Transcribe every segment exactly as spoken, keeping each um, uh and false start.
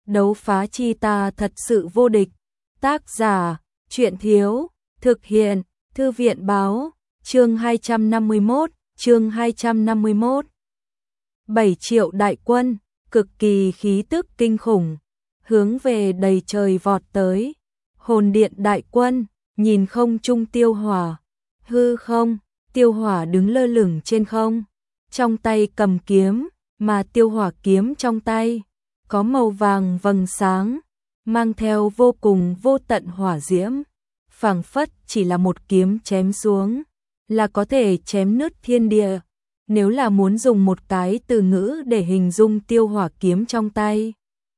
Đấu phá chi ta thật sự vô địch. Tác giả, Truyện Thiếu, thực hiện, Thư viện Báo, chương hai trăm năm mươi mốt, chương hai trăm năm mươi mốt. bảy triệu đại quân, cực kỳ khí tức kinh khủng, hướng về đầy trời vọt tới. Hồn điện đại quân, nhìn không trung Tiêu Hỏa, hư không, Tiêu Hỏa đứng lơ lửng trên không, trong tay cầm kiếm, mà Tiêu Hỏa kiếm trong tay có màu vàng vầng sáng, mang theo vô cùng vô tận hỏa diễm, phảng phất chỉ là một kiếm chém xuống là có thể chém nứt thiên địa. Nếu là muốn dùng một cái từ ngữ để hình dung Tiêu Hỏa kiếm trong tay,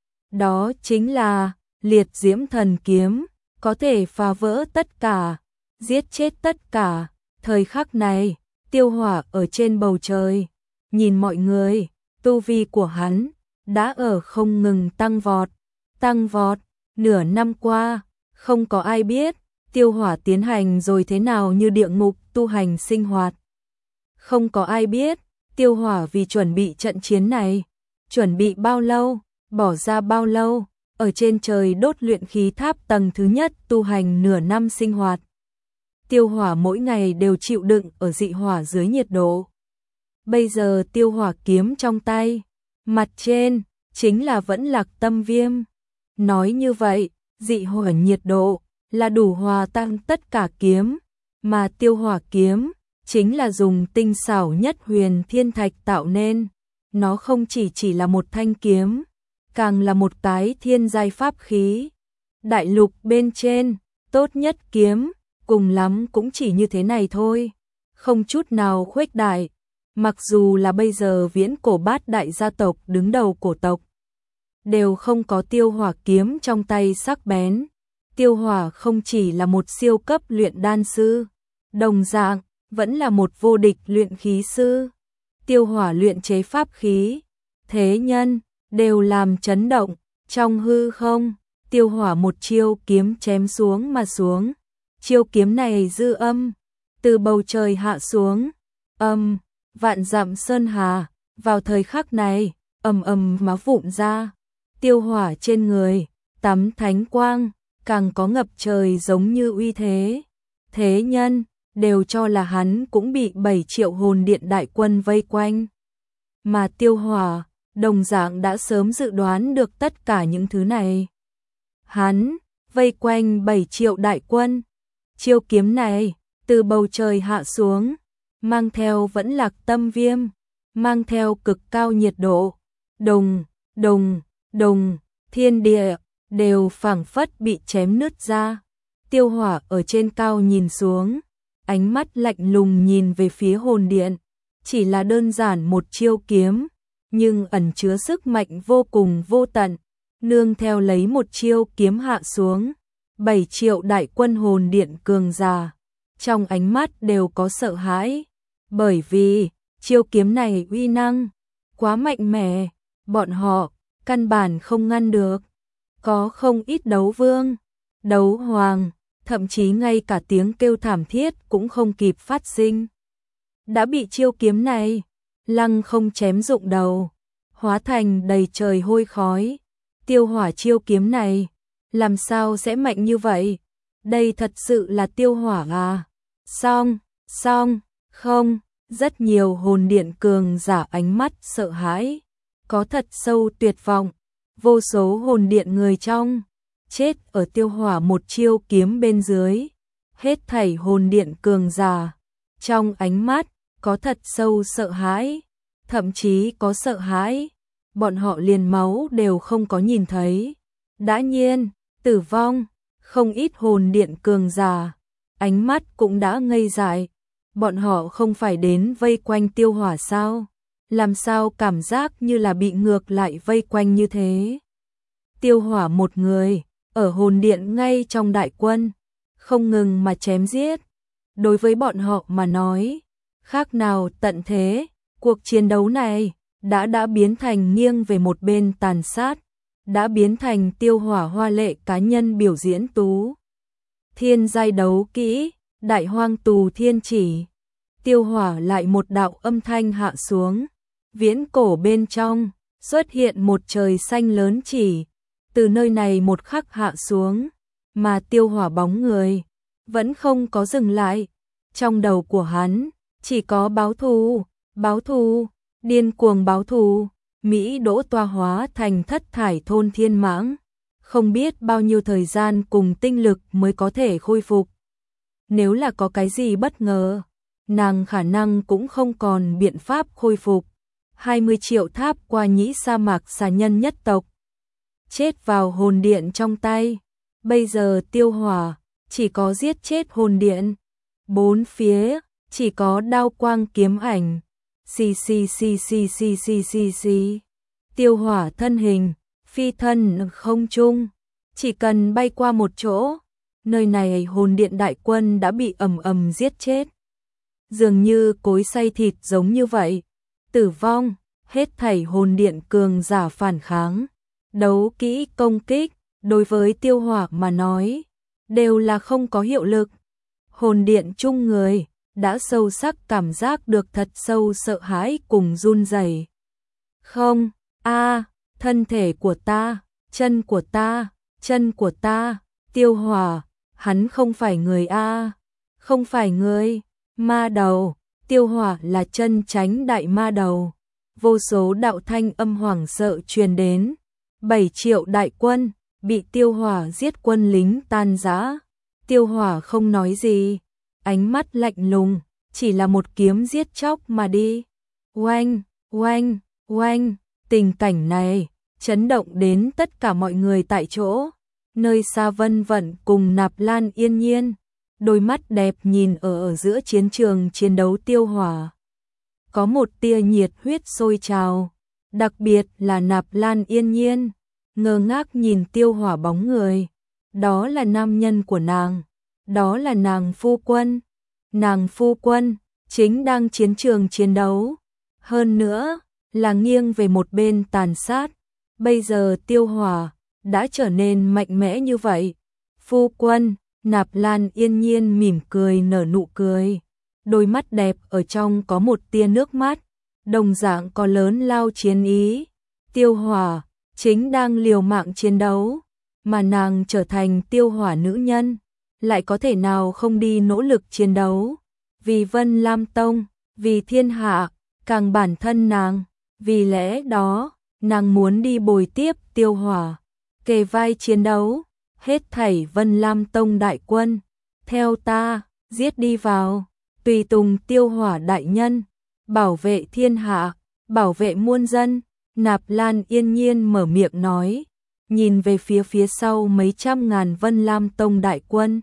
đó chính là liệt diễm thần kiếm, có thể phá vỡ tất cả, giết chết tất cả. Thời khắc này, Tiêu Hỏa ở trên bầu trời, nhìn mọi người, tu vi của hắn đã ở không ngừng tăng vọt, tăng vọt. Nửa năm qua, không có ai biết Tiêu Hỏa tiến hành rồi thế nào như địa ngục tu hành sinh hoạt. Không có ai biết Tiêu Hỏa vì chuẩn bị trận chiến này, chuẩn bị bao lâu, bỏ ra bao lâu, ở trên trời đốt luyện khí tháp tầng thứ nhất tu hành nửa năm sinh hoạt. Tiêu Hỏa mỗi ngày đều chịu đựng ở dị hỏa dưới nhiệt độ. Bây giờ Tiêu Hỏa kiếm trong tay, mặt trên chính là vẫn Lạc Tâm Viêm. Nói như vậy, dị hỏa nhiệt độ là đủ hòa tan tất cả kiếm, mà Tiêu Hỏa kiếm chính là dùng tinh xảo nhất huyền thiên thạch tạo nên. Nó không chỉ chỉ là một thanh kiếm, càng là một cái thiên giai pháp khí. Đại lục bên trên, tốt nhất kiếm, cùng lắm cũng chỉ như thế này thôi, không chút nào khuếch đại. Mặc dù là bây giờ viễn cổ bát đại gia tộc đứng đầu cổ tộc, đều không có Tiêu Hỏa kiếm trong tay sắc bén. Tiêu Hỏa không chỉ là một siêu cấp luyện đan sư, đồng dạng vẫn là một vô địch luyện khí sư. Tiêu Hỏa luyện chế pháp khí, thế nhân đều làm chấn động. Trong hư không, Tiêu Hỏa một chiêu kiếm chém xuống mà xuống. Chiêu kiếm này dư âm từ bầu trời hạ xuống, âm vạn dặm sơn hà, vào thời khắc này, ầm ầm máu vụn ra. Tiêu Hỏa trên người tắm thánh quang, càng có ngập trời giống như uy thế. Thế nhân đều cho là hắn cũng bị bảy triệu hồn điện đại quân vây quanh. Mà Tiêu Hỏa đồng dạng đã sớm dự đoán được tất cả những thứ này. Hắn vây quanh bảy triệu đại quân. Chiêu kiếm này từ bầu trời hạ xuống, mang theo vẫn Lạc Tâm Viêm, mang theo cực cao nhiệt độ. Đùng, đùng, đùng, thiên địa đều phảng phất bị chém nứt ra. Tiêu Hỏa ở trên cao nhìn xuống, ánh mắt lạnh lùng nhìn về phía hồn điện. Chỉ là đơn giản một chiêu kiếm, nhưng ẩn chứa sức mạnh vô cùng vô tận. Nương theo lấy một chiêu kiếm hạ xuống, bảy triệu đại quân hồn điện cường giả, trong ánh mắt đều có sợ hãi. Bởi vì chiêu kiếm này uy năng quá mạnh mẽ, bọn họ căn bản không ngăn được. Có không ít đấu vương, đấu hoàng, thậm chí ngay cả tiếng kêu thảm thiết cũng không kịp phát sinh, đã bị chiêu kiếm này lăng không chém rụng đầu, hóa thành đầy trời hôi khói. Tiêu Hỏa chiêu kiếm này làm sao sẽ mạnh như vậy? Đây thật sự là Tiêu Hỏa à? Xong, xong, không, rất nhiều hồn điện cường giả ánh mắt sợ hãi, có thật sâu tuyệt vọng. Vô số hồn điện người trong chết ở Tiêu Hỏa một chiêu kiếm bên dưới. Hết thảy hồn điện cường giả trong ánh mắt có thật sâu sợ hãi, thậm chí có sợ hãi bọn họ liền máu đều không có nhìn thấy, đã nhiên tử vong. Không ít hồn điện cường giả ánh mắt cũng đã ngây dại. Bọn họ không phải đến vây quanh Tiêu Hỏa sao? Làm sao cảm giác như là bị ngược lại vây quanh như thế? Tiêu Hỏa một người ở hồn điện ngay trong đại quân, không ngừng mà chém giết. Đối với bọn họ mà nói, khác nào tận thế. Cuộc chiến đấu này đã đã biến thành nghiêng về một bên tàn sát, đã biến thành Tiêu Hỏa hoa lệ cá nhân biểu diễn tú. Thiên giai đấu kỹ, Đại Hoang Tù Thiên Chỉ. Tiêu Hỏa lại một đạo âm thanh hạ xuống, viễn cổ bên trong xuất hiện một trời xanh lớn chỉ. từ nơi này một khắc hạ xuống, mà Tiêu Hỏa bóng người vẫn không có dừng lại. Trong đầu của hắn chỉ có báo thù, báo thù, điên cuồng báo thù. Mỹ Đỗ Toa hóa thành thất thải thôn thiên mãng, không biết bao nhiêu thời gian cùng tinh lực mới có thể khôi phục. Nếu là có cái gì bất ngờ, nàng khả năng cũng không còn biện pháp khôi phục. hai mươi triệu tháp qua nhĩ sa mạc xà nhân nhất tộc, chết vào hồn điện trong tay. Bây giờ Tiêu Hỏa chỉ có giết chết hồn điện, bốn phía chỉ có đao quang kiếm ảnh. Xì xì xì xì xì xì xì xì. Tiêu Hỏa thân hình phi thân không trung, chỉ cần bay qua một chỗ, nơi này hồn điện đại quân đã bị ầm ầm giết chết. Dường như cối xay thịt giống như vậy, tử vong, hết thảy hồn điện cường giả phản kháng, đấu kỹ công kích, đối với Tiêu Hỏa mà nói, đều là không có hiệu lực. Hồn điện chung người đã sâu sắc cảm giác được thật sâu sợ hãi cùng run rẩy. Không, a, thân thể của ta, chân của ta, chân của ta, Tiêu Hỏa, hắn không phải người a, không phải người, ma đầu, Tiêu Hỏa là chân chánh đại ma đầu. Vô số đạo thanh âm hoảng sợ truyền đến, bảy triệu đại quân bị Tiêu Hỏa giết, quân lính tan rã. Tiêu Hỏa không nói gì, ánh mắt lạnh lùng, chỉ là một kiếm giết chóc mà đi. Oanh, oanh, oanh, tình cảnh này chấn động đến tất cả mọi người tại chỗ. Nơi xa Vân Vận cùng Nạp Lan Yên Nhiên, đôi mắt đẹp nhìn ở ở giữa chiến trường chiến đấu Tiêu Hỏa. Có một tia nhiệt huyết sôi trào, đặc biệt là Nạp Lan Yên Nhiên, ngơ ngác nhìn Tiêu Hỏa bóng người. Đó là nam nhân của nàng, đó là nàng phu quân. Nàng phu quân chính đang chiến trường chiến đấu, hơn nữa là nghiêng về một bên tàn sát. Bây giờ Tiêu Hỏa đã trở nên mạnh mẽ như vậy. Phu quân, Nạp Lan Yên Nhiên mỉm cười nở nụ cười, đôi mắt đẹp ở trong có một tia nước mắt, đồng dạng có lớn lao chiến ý. Tiêu Hỏa chính đang liều mạng chiến đấu, mà nàng trở thành Tiêu Hỏa nữ nhân, lại có thể nào không đi nỗ lực chiến đấu, vì Vân Lam Tông, vì thiên hạ, càng bản thân nàng. Vì lẽ đó, nàng muốn đi bồi tiếp Tiêu Hỏa, kề vai chiến đấu. Hết thảy Vân Lam Tông đại quân, theo ta, giết đi vào, tùy tùng Tiêu Hỏa đại nhân, bảo vệ thiên hạ, bảo vệ muôn dân. Nạp Lan Yên Nhiên mở miệng nói, nhìn về phía phía sau mấy trăm ngàn Vân Lam Tông đại quân.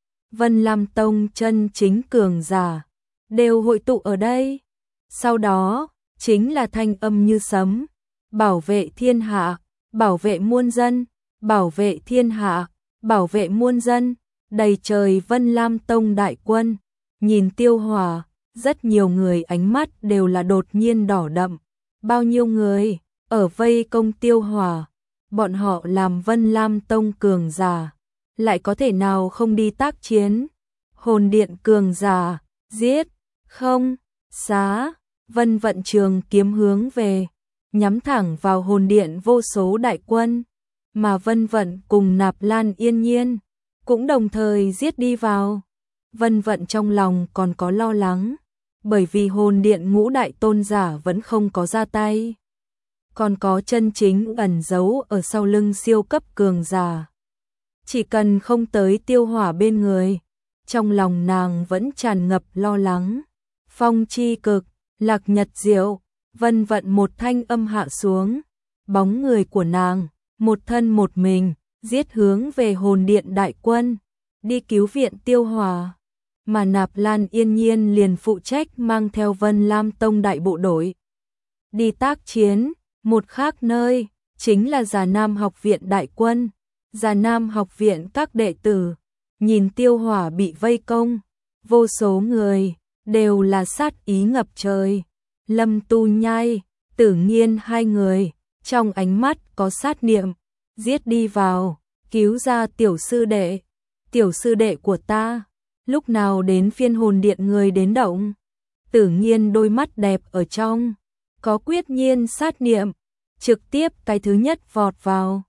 Vân Lam Tông chân chính cường giả đều hội tụ ở đây. Sau đó chính là thanh âm như sấm, bảo vệ thiên hạ, bảo vệ muôn dân, bảo vệ thiên hạ, bảo vệ muôn dân. Đầy trời Vân Lam Tông đại quân, nhìn Tiêu Hỏa, rất nhiều người ánh mắt đều là đột nhiên đỏ đậm. Bao nhiêu người ở vây công Tiêu Hỏa, bọn họ làm Vân Lam Tông cường giả, lại có thể nào không đi tác chiến? Hồn điện cường giả, giết, không, xá. Vân Vận trường kiếm hướng về, nhắm thẳng vào hồn điện vô số đại quân, mà Vân Vận cùng Nạp Lan Yên Nhiên cũng đồng thời giết đi vào. Vân Vận trong lòng còn có lo lắng, bởi vì hồn điện ngũ đại tôn giả vẫn không có ra tay, còn có chân chính ẩn giấu ở sau lưng siêu cấp cường giả. Chỉ cần không tới Tiêu Hỏa bên người, trong lòng nàng vẫn tràn ngập lo lắng. Phong chi cực, Lạc Nhật Diệu, Vân Vận một thanh âm hạ xuống, bóng người của nàng, một thân một mình, giết hướng về hồn điện đại quân, đi cứu viện Tiêu Hỏa. Mà Nạp Lan Yên Nhiên liền phụ trách mang theo Vân Lam Tông đại bộ đội đi tác chiến. Một khác nơi chính là Già Nam học viện đại quân. Già Nam học viện các đệ tử nhìn Tiêu Hỏa bị vây công, vô số người đều là sát ý ngập trời. Lâm Tu Nhai, Tử Nghiên hai người trong ánh mắt có sát niệm, giết đi vào, cứu ra tiểu sư đệ. Tiểu sư đệ của ta, lúc nào đến phiên hồn điện người đến động? Tử Nghiên đôi mắt đẹp ở trong có quyết nhiên sát niệm, trực tiếp cái thứ nhất vọt vào.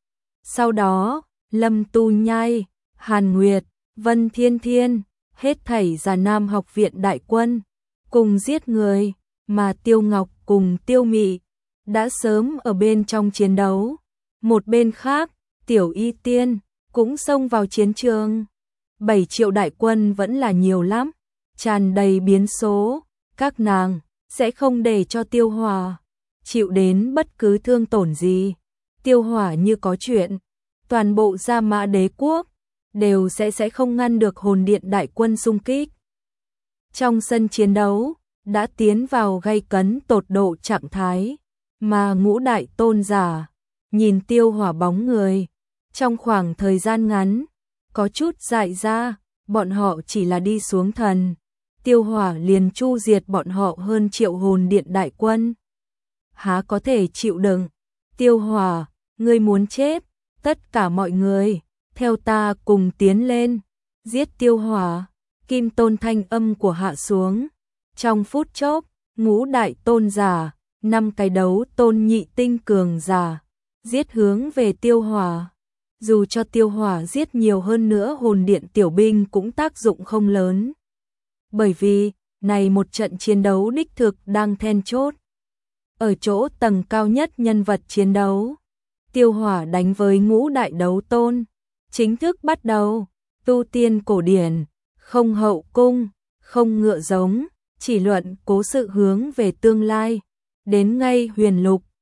Sau đó, Lâm Tu Nhai, Hàn Nguyệt, Vân Thiên Thiên, hết thảy Già Nam học viện đại quân, cùng giết người, mà Tiêu Ngọc cùng Tiêu Mị đã sớm ở bên trong chiến đấu. Một bên khác, Tiểu Y Tiên cũng xông vào chiến trường. bảy triệu đại quân vẫn là nhiều lắm, tràn đầy biến số, các nàng sẽ không để cho Tiêu Hỏa chịu đến bất cứ thương tổn gì. Tiêu Hỏa như có chuyện, toàn bộ Gia Mã Đế quốc đều sẽ sẽ không ngăn được hồn điện đại quân xung kích. Trong sân chiến đấu, đã tiến vào gay cấn tột độ trạng thái, mà ngũ đại tôn giả nhìn Tiêu Hỏa bóng người, trong khoảng thời gian ngắn, có chút dại ra, bọn họ chỉ là đi xuống thần. Tiêu Hỏa liền chu diệt bọn họ hơn triệu hồn điện đại quân. Há có thể chịu đựng? Tiêu Hỏa, ngươi muốn chết, tất cả mọi người, theo ta cùng tiến lên, giết Tiêu Hỏa. Kim Tôn thanh âm của hạ xuống. Trong phút chốc, ngũ đại tôn giả, năm cái đấu tôn nhị tinh cường giả, giết hướng về Tiêu Hỏa. Dù cho Tiêu Hỏa giết nhiều hơn nữa hồn điện tiểu binh cũng tác dụng không lớn. Bởi vì, này một trận chiến đấu đích thực đang then chốt. Ở chỗ tầng cao nhất nhân vật chiến đấu, Tiêu Hỏa đánh với ngũ đại đấu tôn, chính thức bắt đầu. Tu tiên cổ điển, không hậu cung, không ngựa giống, chỉ luận cố sự hướng về tương lai. Đến ngay huyền lục,